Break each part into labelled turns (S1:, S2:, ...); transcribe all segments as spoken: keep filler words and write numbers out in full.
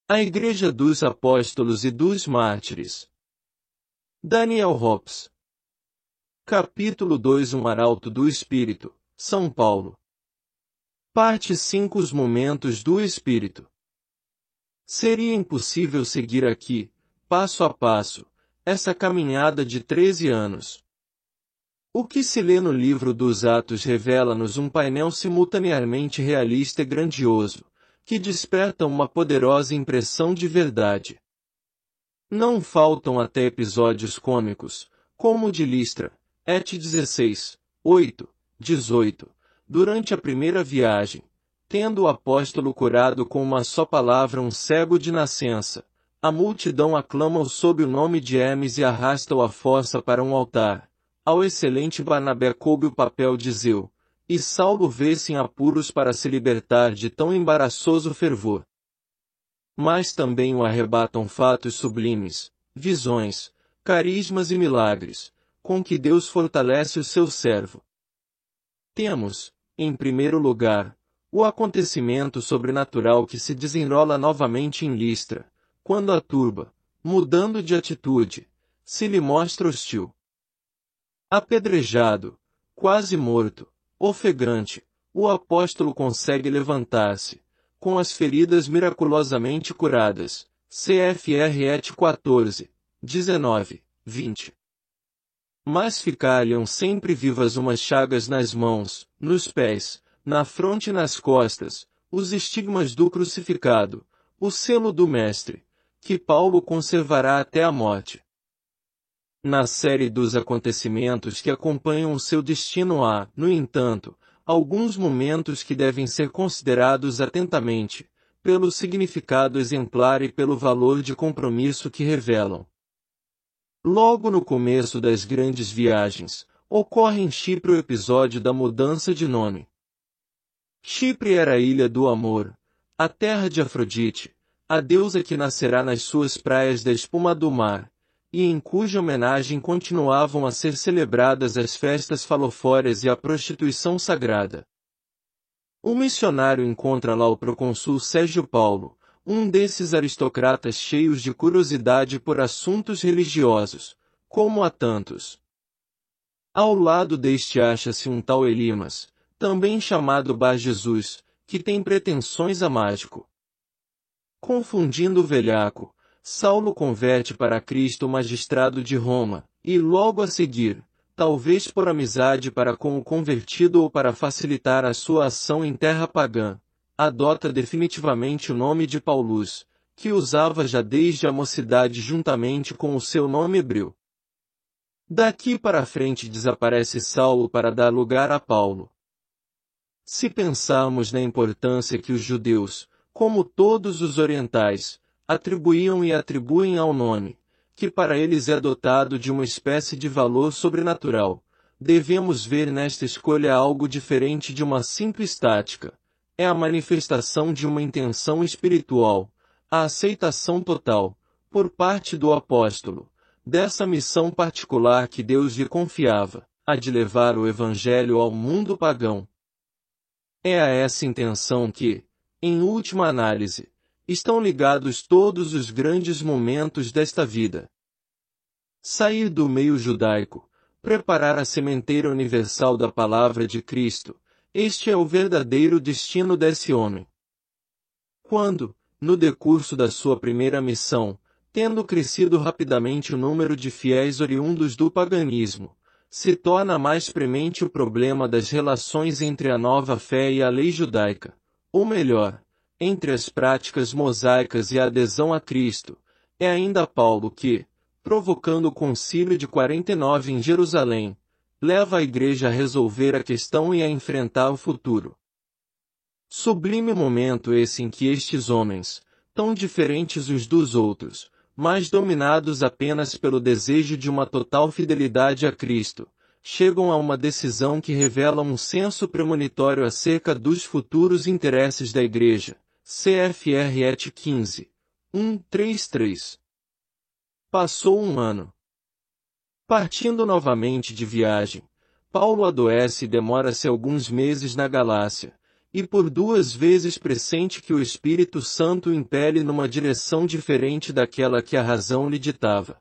S1: A Igreja dos Apóstolos e dos Mártires. Daniel Hobbes. Capítulo dois Um Arauto do Espírito, São Paulo. Parte cinco Os Momentos do Espírito. Seria impossível seguir aqui, passo a passo, essa caminhada de treze anos. O que se lê no livro dos Atos revela-nos um painel simultaneamente realista e grandioso, que desperta uma poderosa impressão de verdade. Não faltam até episódios cômicos, como o de Listra, et dezesseis, oito, dezoito, durante a primeira viagem, tendo o apóstolo curado com uma só palavra um cego de nascença, a multidão aclama-o sob o nome de Hermes e arrasta-o à força para um altar. Ao excelente Barnabé coube o papel de Zeu, e Saulo vê-se em apuros para se libertar de tão embaraçoso fervor. Mas também o arrebatam fatos sublimes, visões, carismas e milagres, com que Deus fortalece o seu servo. Temos, em primeiro lugar, o acontecimento sobrenatural que se desenrola novamente em Listra, quando a turba, mudando de atitude, se lhe mostra hostil. Apedrejado, quase morto, ofegante, o apóstolo consegue levantar-se, com as feridas miraculosamente curadas. C F R et quatorze, dezenove, vinte. Mas ficar-lhe sempre vivas umas chagas nas mãos, nos pés, na fronte e nas costas, os estigmas do crucificado, o selo do Mestre, que Paulo conservará até a morte. Na série dos acontecimentos que acompanham o seu destino há, no entanto, alguns momentos que devem ser considerados atentamente, pelo significado exemplar e pelo valor de compromisso que revelam. Logo no começo das grandes viagens, ocorre em Chipre o episódio da mudança de nome. Chipre era a ilha do amor, a terra de Afrodite, a deusa que nascerá nas suas praias da espuma do mar, e em cuja homenagem continuavam a ser celebradas as festas falofórias e a prostituição sagrada. O missionário encontra lá o procônsul Sérgio Paulo, um desses aristocratas cheios de curiosidade por assuntos religiosos, como há tantos. Ao lado deste acha-se um tal Elimas, também chamado Bar Jesus, que tem pretensões a mágico. Confundindo o velhaco, Saulo converte para Cristo o magistrado de Roma, e logo a seguir, talvez por amizade para com o convertido ou para facilitar a sua ação em terra pagã, adota definitivamente o nome de Paulus, que usava já desde a mocidade juntamente com o seu nome hebreu. Daqui para frente desaparece Saulo para dar lugar a Paulo. Se pensarmos na importância que os judeus, como todos os orientais, atribuíam e atribuem ao nome, que para eles é dotado de uma espécie de valor sobrenatural, devemos ver nesta escolha algo diferente de uma simples tática. É a manifestação de uma intenção espiritual, a aceitação total, por parte do apóstolo, dessa missão particular que Deus lhe confiava, a de levar o Evangelho ao mundo pagão. É a essa intenção que, em última análise, estão ligados todos os grandes momentos desta vida. Sair do meio judaico, preparar a sementeira universal da palavra de Cristo, este é o verdadeiro destino desse homem. Quando, no decurso da sua primeira missão, tendo crescido rapidamente o número de fiéis oriundos do paganismo, se torna mais premente o problema das relações entre a nova fé e a lei judaica, ou melhor, entre as práticas mosaicas e a adesão a Cristo, é ainda Paulo que, provocando o concílio de quarenta e nove em Jerusalém, leva a Igreja a resolver a questão e a enfrentar o futuro. Sublime momento esse em que estes homens, tão diferentes uns dos outros, mas dominados apenas pelo desejo de uma total fidelidade a Cristo, chegam a uma decisão que revela um senso premonitório acerca dos futuros interesses da Igreja. C F R et quinze, um, trinta e três. Passou um ano. Partindo novamente de viagem, Paulo adoece e demora-se alguns meses na Galácia, e por duas vezes pressente que o Espírito Santo o impele numa direção diferente daquela que a razão lhe ditava.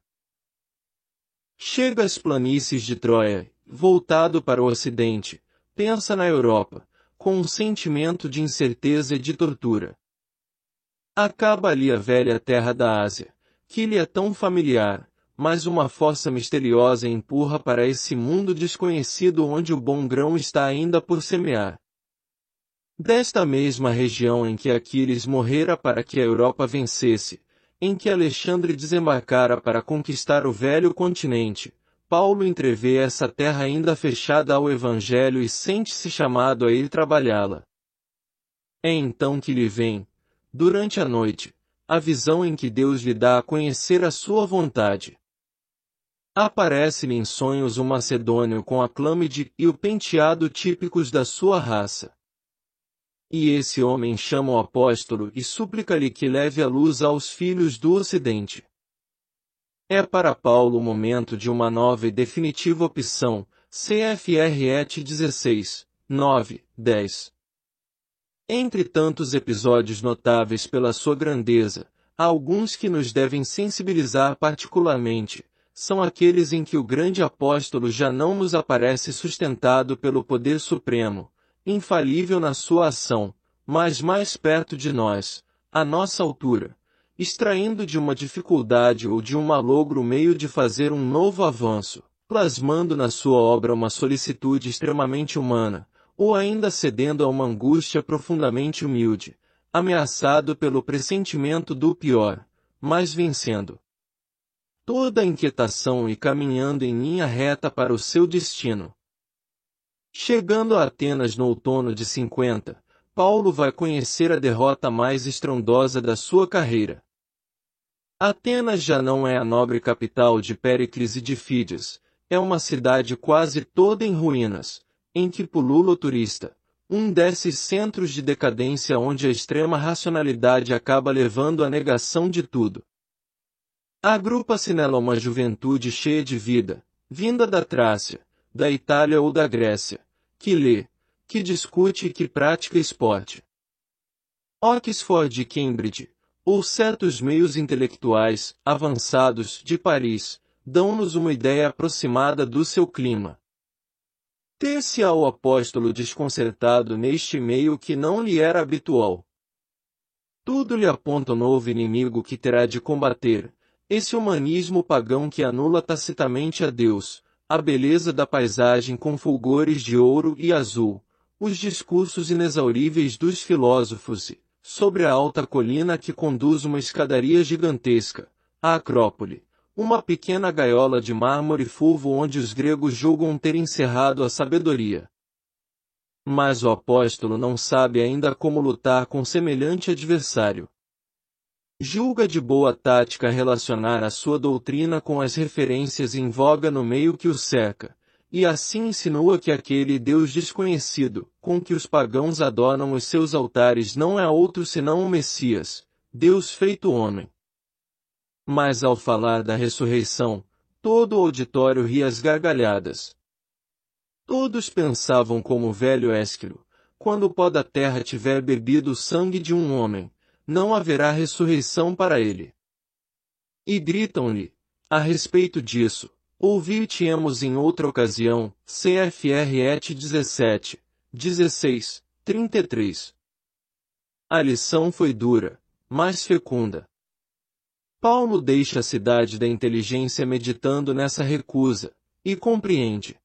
S1: Chega às planícies de Troia, voltado para o Ocidente, pensa na Europa, com um sentimento de incerteza e de tortura. Acaba ali a velha terra da Ásia, que lhe é tão familiar, mas uma força misteriosa empurra para esse mundo desconhecido onde o bom grão está ainda por semear. Desta mesma região em que Aquiles morrera para que a Europa vencesse, em que Alexandre desembarcara para conquistar o velho continente, Paulo entrevê essa terra ainda fechada ao Evangelho e sente-se chamado a ir trabalhá-la. É então que lhe vem, durante a noite, a visão em que Deus lhe dá a conhecer a sua vontade. Aparece-lhe em sonhos um macedônio com a clâmide e o penteado típicos da sua raça. E esse homem chama o apóstolo e súplica-lhe que leve a luz aos filhos do Ocidente. É para Paulo o momento de uma nova e definitiva opção, C F R Et dezesseis, nove, dez. Entre tantos episódios notáveis pela sua grandeza, há alguns que nos devem sensibilizar particularmente, são aqueles em que o grande apóstolo já não nos aparece sustentado pelo poder supremo, infalível na sua ação, mas mais perto de nós, à nossa altura, extraindo de uma dificuldade ou de um malogro o meio de fazer um novo avanço, plasmando na sua obra uma solicitude extremamente humana, ou ainda cedendo a uma angústia profundamente humilde, ameaçado pelo pressentimento do pior, mas vencendo toda a inquietação e caminhando em linha reta para o seu destino. Chegando a Atenas no outono de cinquenta, Paulo vai conhecer a derrota mais estrondosa da sua carreira. Atenas já não é a nobre capital de Péricles e de Fídias, é uma cidade quase toda em ruínas, em que pulula o turista, um desses centros de decadência onde a extrema racionalidade acaba levando à negação de tudo. Agrupa-se nela uma juventude cheia de vida, vinda da Trácia, da Itália ou da Grécia, que lê, que discute e que pratica esporte. Oxford e Cambridge, ou certos meios intelectuais, avançados, de Paris, dão-nos uma ideia aproximada do seu clima. Ter-se-á o apóstolo desconcertado neste meio que não lhe era habitual. Tudo lhe aponta o novo inimigo que terá de combater, esse humanismo pagão que anula tacitamente a Deus, a beleza da paisagem com fulgores de ouro e azul, os discursos inexauríveis dos filósofos e, sobre a alta colina que conduz uma escadaria gigantesca, a Acrópole, uma pequena gaiola de mármore fulvo onde os gregos julgam ter encerrado a sabedoria. Mas o apóstolo não sabe ainda como lutar com semelhante adversário. Julga de boa tática relacionar a sua doutrina com as referências em voga no meio que o cerca, e assim insinua que aquele Deus desconhecido, com que os pagãos adornam os seus altares não é outro senão o Messias, Deus feito homem. Mas ao falar da ressurreição, todo o auditório ria às gargalhadas. Todos pensavam como o velho Ésquilo, quando o pó da terra tiver bebido o sangue de um homem, não haverá ressurreição para ele. E gritam-lhe, a respeito disso, ouvir-te-emos em outra ocasião, C F R Et dezessete, dezesseis, trinta e três. A lição foi dura, mas fecunda. Paulo deixa a cidade da inteligência meditando nessa recusa, e compreende.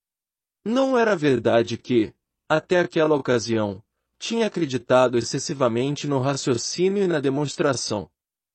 S1: Não era verdade que, até aquela ocasião, tinha acreditado excessivamente no raciocínio e na demonstração.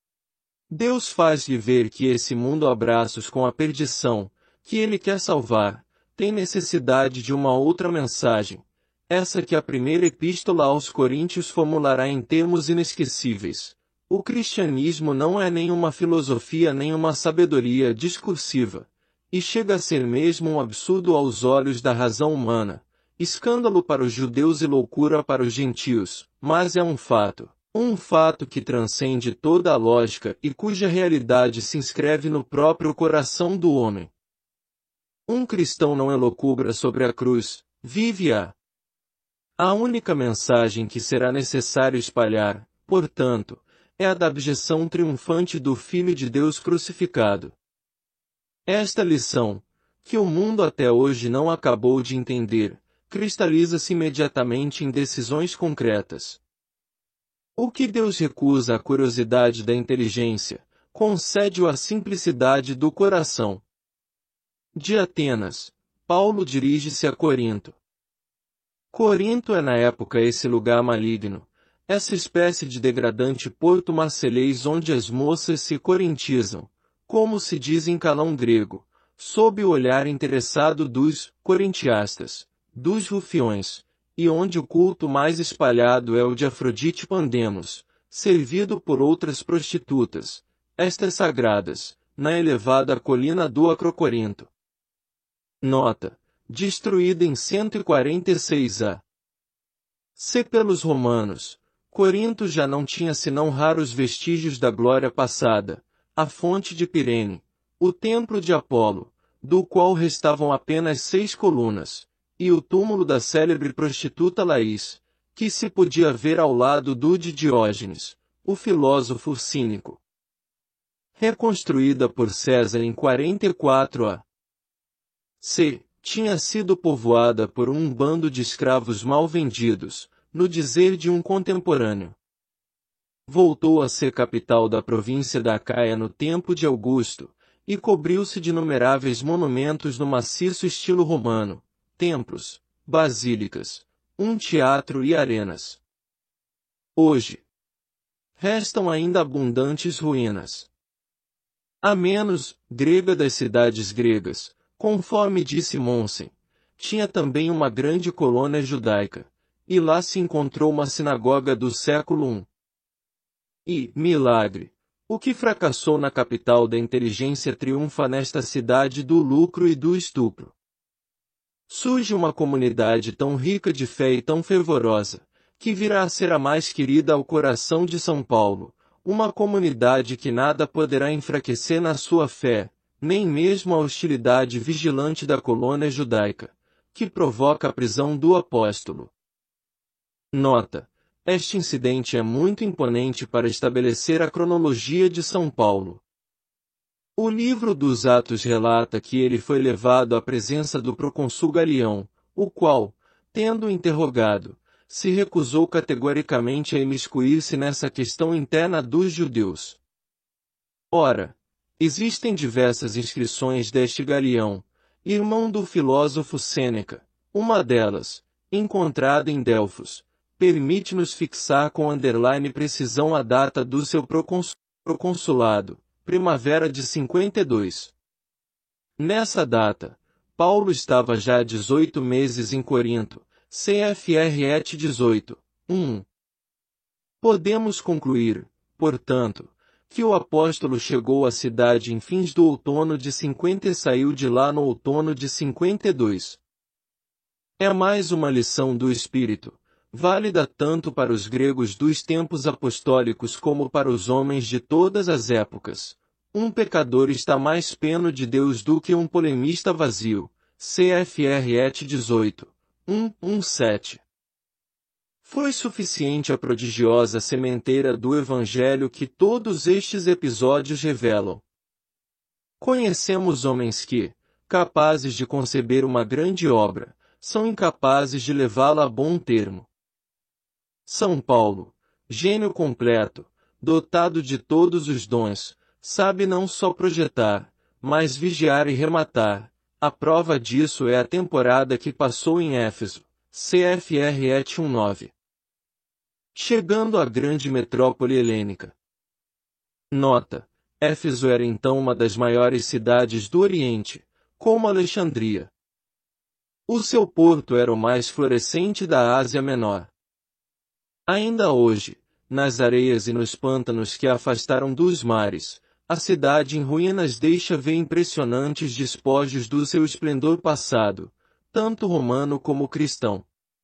S1: Deus faz-lhe ver que esse mundo a braços com a perdição, que ele quer salvar, tem necessidade de uma outra mensagem, essa que a primeira epístola aos Coríntios formulará em termos inesquecíveis. O cristianismo não é nem uma filosofia nem uma sabedoria discursiva, e chega a ser mesmo um absurdo aos olhos da razão humana, escândalo para os judeus e loucura para os gentios, mas é um fato, um fato que transcende toda a lógica e cuja realidade se inscreve no próprio coração do homem. Um cristão não elocubra sobre a cruz, vive-a. A única mensagem que será necessário espalhar, portanto, é a da abjeção triunfante do Filho de Deus crucificado. Esta lição, que o mundo até hoje não acabou de entender, cristaliza-se imediatamente em decisões concretas. O que Deus recusa à curiosidade da inteligência, concede-o à simplicidade do coração. De Atenas, Paulo dirige-se a Corinto. Corinto é na época esse lugar maligno, essa espécie de degradante porto marselês onde as moças se corintizam, como se diz em calão grego, sob o olhar interessado dos corintiastas, dos rufiões, e onde o culto mais espalhado é o de Afrodite Pandemos, servido por outras prostitutas, estas sagradas, na elevada colina do Acrocorinto. Nota: destruída em cento e quarenta e seis a C pelos romanos, Corinto já não tinha senão raros vestígios da glória passada, a fonte de Pirene, o templo de Apolo, do qual restavam apenas seis colunas, e o túmulo da célebre prostituta Laís, que se podia ver ao lado do de Diógenes, o filósofo cínico. Reconstruída por César em quarenta e quatro a C, tinha sido povoada por um bando de escravos mal vendidos, no dizer de um contemporâneo. Voltou a ser capital da província da Acaia no tempo de Augusto, e cobriu-se de inumeráveis monumentos no maciço estilo romano, templos, basílicas, um teatro e arenas. Hoje, restam ainda abundantes ruínas. A menos, grega das cidades gregas, conforme disse Monsen, tinha também uma grande colônia judaica, e lá se encontrou uma sinagoga do século I. E, milagre, o que fracassou na capital da inteligência triunfa nesta cidade do lucro e do estupro. Surge uma comunidade tão rica de fé e tão fervorosa, que virá a ser a mais querida ao coração de São Paulo, uma comunidade que nada poderá enfraquecer na sua fé, nem mesmo a hostilidade vigilante da colônia judaica, que provoca a prisão do apóstolo. Nota: este incidente é muito imponente para estabelecer a cronologia de São Paulo. O livro dos Atos relata que ele foi levado à presença do procônsul Galião, o qual, tendo interrogado, se recusou categoricamente a imiscuir-se nessa questão interna dos judeus. Ora, existem diversas inscrições deste Galião, irmão do filósofo Sêneca. Uma delas, encontrada em Delfos, permite-nos fixar com underline precisão a data do seu proconsulado, primavera de cinquenta e dois. Nessa data, Paulo estava já há dezoito meses em Corinto, C F R et dezoito, um. Podemos concluir, portanto, que o apóstolo chegou à cidade em fins do outono de cinquenta e saiu de lá no outono de cinquenta e dois. É mais uma lição do Espírito, válida tanto para os gregos dos tempos apostólicos como para os homens de todas as épocas. Um pecador está mais perto de Deus do que um polemista vazio. C F R et dezoito, um, um, sete. Foi suficiente a prodigiosa sementeira do Evangelho que todos estes episódios revelam. Conhecemos homens que, capazes de conceber uma grande obra, são incapazes de levá-la a bom termo. São Paulo, gênio completo, dotado de todos os dons, sabe não só projetar, mas vigiar e rematar. A prova disso é a temporada que passou em Éfeso, C F R et dezenove. Chegando à grande metrópole helênica. Nota: Éfeso era então uma das maiores cidades do Oriente, como Alexandria. O seu porto era o mais florescente da Ásia Menor. Ainda hoje, nas areias e nos pântanos que a afastaram dos mares, a cidade em ruínas deixa ver impressionantes despojos do seu esplendor passado, tanto romano como cristão.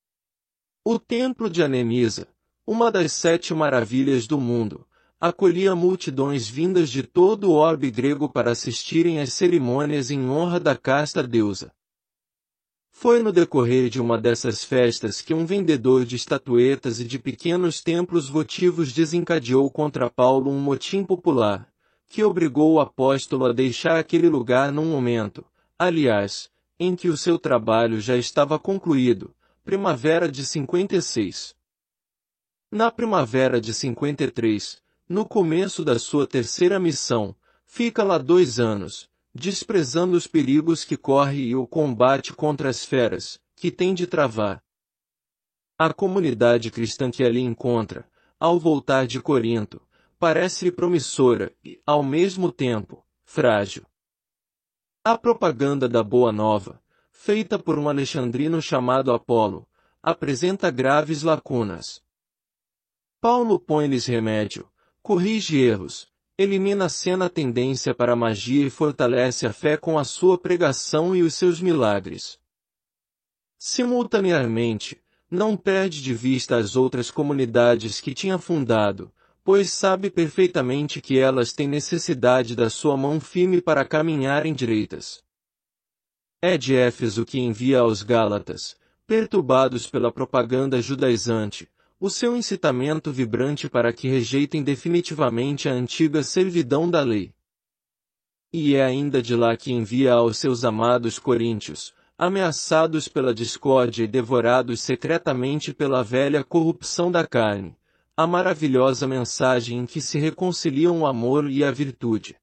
S1: O templo de Anemisa, uma das sete maravilhas do mundo, acolhia multidões vindas de todo o orbe grego para assistirem às cerimônias em honra da casta deusa. Foi no decorrer de uma dessas festas que um vendedor de estatuetas e de pequenos templos votivos desencadeou contra Paulo um motim popular, que obrigou o apóstolo a deixar aquele lugar num momento, aliás, em que o seu trabalho já estava concluído, primavera de cinquenta e seis. Na primavera de cinquenta e três, no começo da sua terceira missão, fica lá dois anos, desprezando os perigos que corre e o combate contra as feras, que tem de travar. A comunidade cristã que ali encontra, ao voltar de Corinto, parece-lhe promissora e, ao mesmo tempo, frágil. A propaganda da Boa Nova, feita por um alexandrino chamado Apolo, apresenta graves lacunas. Paulo põe-lhes remédio, corrige erros, elimina a cena tendência para a magia e fortalece a fé com a sua pregação e os seus milagres. Simultaneamente, não perde de vista as outras comunidades que tinha fundado, pois sabe perfeitamente que elas têm necessidade da sua mão firme para caminharem direitas. É de Éfeso que envia aos Gálatas, perturbados pela propaganda judaizante, o seu incitamento vibrante para que rejeitem definitivamente a antiga servidão da lei. E é ainda de lá que envia aos seus amados coríntios, ameaçados pela discórdia e devorados secretamente pela velha corrupção da carne, a maravilhosa mensagem em que se reconciliam o amor e a virtude.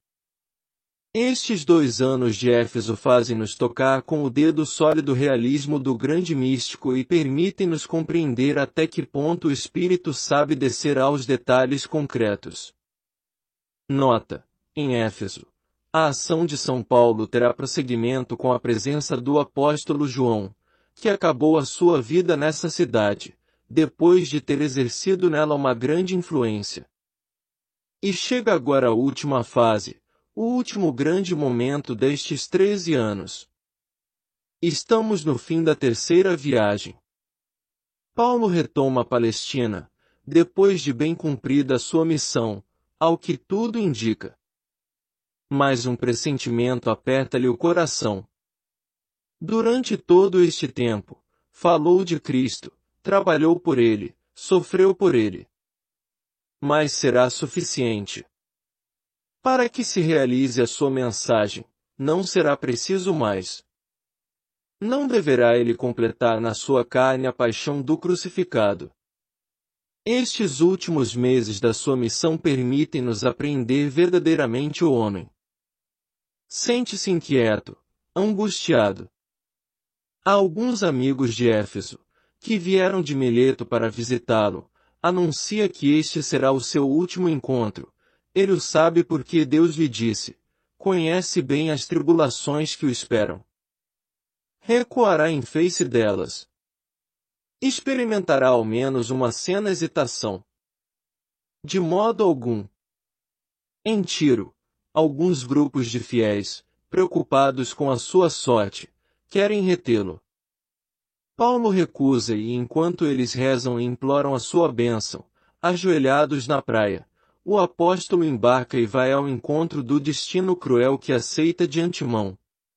S1: Estes dois anos de Éfeso fazem-nos tocar com o dedo sólido realismo do grande místico e permitem-nos compreender até que ponto o Espírito sabe descer aos detalhes concretos. Nota: em Éfeso, a ação de São Paulo terá prosseguimento com a presença do apóstolo João, que acabou a sua vida nessa cidade, depois de ter exercido nela uma grande influência. E chega agora a última fase, o último grande momento destes treze anos. Estamos no fim da terceira viagem. Paulo retoma a Palestina, depois de bem cumprida a sua missão, ao que tudo indica. Mas um pressentimento aperta-lhe o coração. Durante todo este tempo, falou de Cristo, trabalhou por ele, sofreu por ele. Mas será suficiente? Para que se realize a sua mensagem, não será preciso mais. Não deverá ele completar na sua carne a paixão do crucificado. Estes últimos meses da sua missão permitem-nos apreender verdadeiramente o homem. Sente-se inquieto, angustiado. Há alguns amigos de Éfeso, que vieram de Mileto para visitá-lo, anuncia que este será o seu último encontro. Ele o sabe porque Deus lhe disse, conhece bem as tribulações que o esperam. Recuará em face delas. Experimentará ao menos uma cena hesitação. De modo algum. Em Tiro, alguns grupos de fiéis, preocupados com a sua sorte, querem retê-lo. Paulo recusa e enquanto eles rezam e imploram a sua bênção, ajoelhados na praia, o apóstolo embarca e vai ao encontro do destino cruel que aceita de antemão.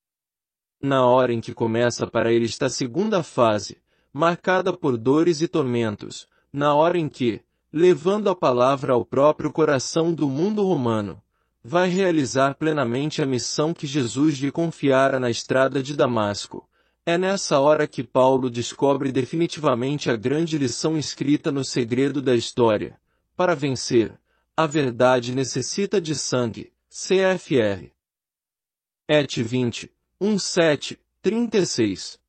S1: Na hora em que começa para ele esta segunda fase, marcada por dores e tormentos, na hora em que, levando a palavra ao próprio coração do mundo romano, vai realizar plenamente a missão que Jesus lhe confiara na estrada de Damasco, é nessa hora que Paulo descobre definitivamente a grande lição escrita no segredo da história. Para vencer, a verdade necessita de sangue. C F R. Et vinte, um sete, trinta e seis.